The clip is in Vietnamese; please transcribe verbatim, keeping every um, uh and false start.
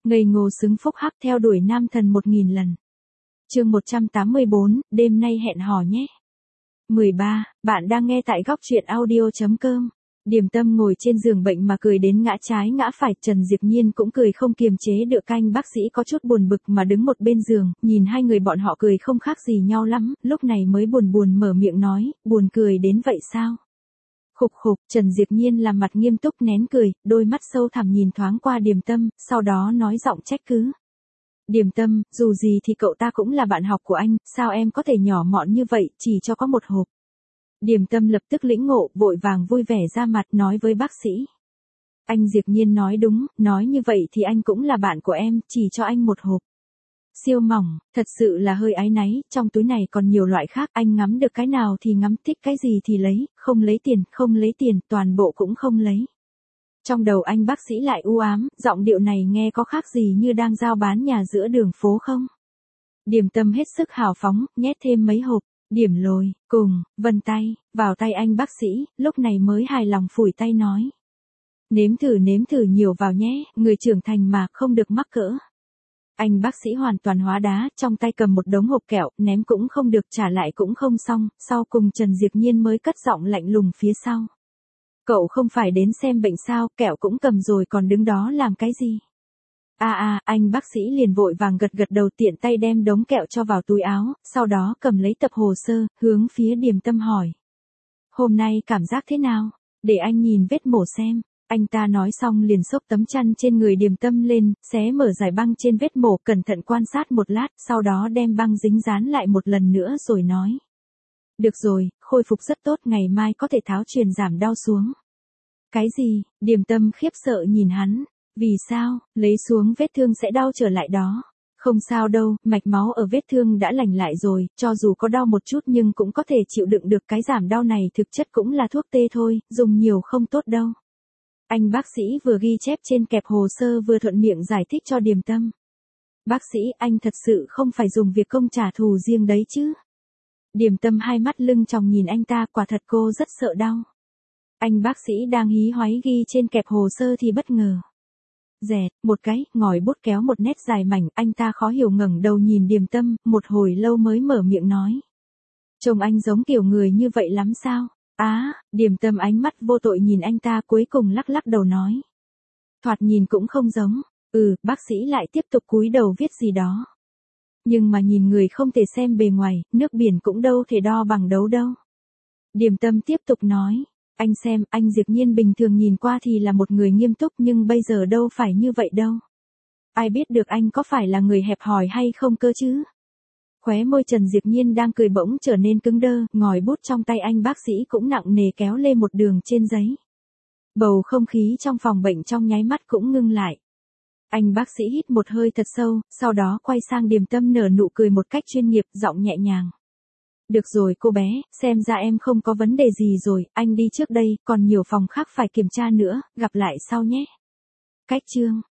Ngây ngô xứng phúc hắc theo đuổi nam thần một nghìn lần. Chương một trăm tám mươi bốn, đêm nay hẹn hò nhé. mười ba, bạn đang nghe tại góc truyện audio chấm com. Điềm Tâm ngồi trên giường bệnh mà cười đến ngã trái ngã phải, Trần Diệp Nhiên cũng cười không kiềm chế được. Canh bác sĩ có chút buồn bực mà đứng một bên giường, nhìn hai người bọn họ cười không khác gì nhau lắm, lúc này mới buồn buồn mở miệng nói, buồn cười đến vậy sao? Khục khục, Trần Diệp Nhiên làm mặt nghiêm túc nén cười, đôi mắt sâu thẳm nhìn thoáng qua Điềm Tâm, sau đó nói giọng trách cứ. Điềm Tâm, dù gì thì cậu ta cũng là bạn học của anh, sao em có thể nhỏ mọn như vậy, chỉ cho có một hộp. Điềm Tâm lập tức lĩnh ngộ, vội vàng vui vẻ ra mặt nói với bác sĩ. Anh Diệp Nhiên nói đúng, nói như vậy thì anh cũng là bạn của em, chỉ cho anh một hộp. Siêu mỏng, thật sự là hơi áy náy, trong túi này còn nhiều loại khác, anh ngắm được cái nào thì ngắm, thích cái gì thì lấy, không lấy tiền, không lấy tiền, toàn bộ cũng không lấy. Trong đầu anh bác sĩ lại u ám, giọng điệu này nghe có khác gì như đang giao bán nhà giữa đường phố không? Điềm Tâm hết sức hào phóng, nhét thêm mấy hộp, điểm lồi, cùng, vân tay, vào tay anh bác sĩ, lúc này mới hài lòng phủi tay nói. Nếm thử nếm thử nhiều vào nhé, người trưởng thành mà, không được mắc cỡ. Anh bác sĩ hoàn toàn hóa đá, trong tay cầm một đống hộp kẹo, ném cũng không được, trả lại cũng không xong, sau cùng Trần Diệp Nhiên mới cất giọng lạnh lùng phía sau. Cậu không phải đến xem bệnh sao, kẹo cũng cầm rồi còn đứng đó làm cái gì? À à, anh bác sĩ liền vội vàng gật gật đầu, tiện tay đem đống kẹo cho vào túi áo, sau đó cầm lấy tập hồ sơ, hướng phía Điềm Tâm hỏi. Hôm nay cảm giác thế nào? Để anh nhìn vết mổ xem. Anh ta nói xong liền xốc tấm chăn trên người Điềm Tâm lên, xé mở dải băng trên vết mổ, cẩn thận quan sát một lát, sau đó đem băng dính dán lại một lần nữa rồi nói. Được rồi, khôi phục rất tốt, ngày mai có thể tháo truyền giảm đau xuống. Cái gì? Điềm Tâm khiếp sợ nhìn hắn. Vì sao? Lấy xuống vết thương sẽ đau trở lại đó. Không sao đâu, mạch máu ở vết thương đã lành lại rồi, cho dù có đau một chút nhưng cũng có thể chịu đựng được, cái giảm đau này thực chất cũng là thuốc tê thôi, dùng nhiều không tốt đâu. Anh bác sĩ vừa ghi chép trên kẹp hồ sơ vừa thuận miệng giải thích cho Điềm Tâm. Bác sĩ, anh thật sự không phải dùng việc công trả thù riêng đấy chứ? Điềm Tâm hai mắt lưng tròng nhìn anh ta, quả thật cô rất sợ đau. Anh bác sĩ đang hí hoáy ghi trên kẹp hồ sơ thì bất ngờ. Dẹt, một cái, ngòi bút kéo một nét dài mảnh, anh ta khó hiểu ngẩng đầu nhìn Điềm Tâm, một hồi lâu mới mở miệng nói. Trông anh giống kiểu người như vậy lắm sao? Á, à, Điềm Tâm ánh mắt vô tội nhìn anh ta, cuối cùng lắc lắc đầu nói. Thoạt nhìn cũng không giống. Ừ, bác sĩ lại tiếp tục cúi đầu viết gì đó. Nhưng mà nhìn người không thể xem bề ngoài, nước biển cũng đâu thể đo bằng đấu đâu. Điềm Tâm tiếp tục nói. Anh xem, anh Diệp Nhiên bình thường nhìn qua thì là một người nghiêm túc nhưng bây giờ đâu phải như vậy đâu. Ai biết được anh có phải là người hẹp hòi hay không cơ chứ? Khóe môi Trần Diệp Nhiên đang cười bỗng trở nên cứng đơ, ngòi bút trong tay anh bác sĩ cũng nặng nề kéo lên một đường trên giấy. Bầu không khí trong phòng bệnh trong nháy mắt cũng ngưng lại. Anh bác sĩ hít một hơi thật sâu, sau đó quay sang Điềm Tâm nở nụ cười một cách chuyên nghiệp, giọng nhẹ nhàng. Được rồi cô bé, xem ra em không có vấn đề gì rồi, anh đi trước đây, còn nhiều phòng khác phải kiểm tra nữa, gặp lại sau nhé. Cách chương.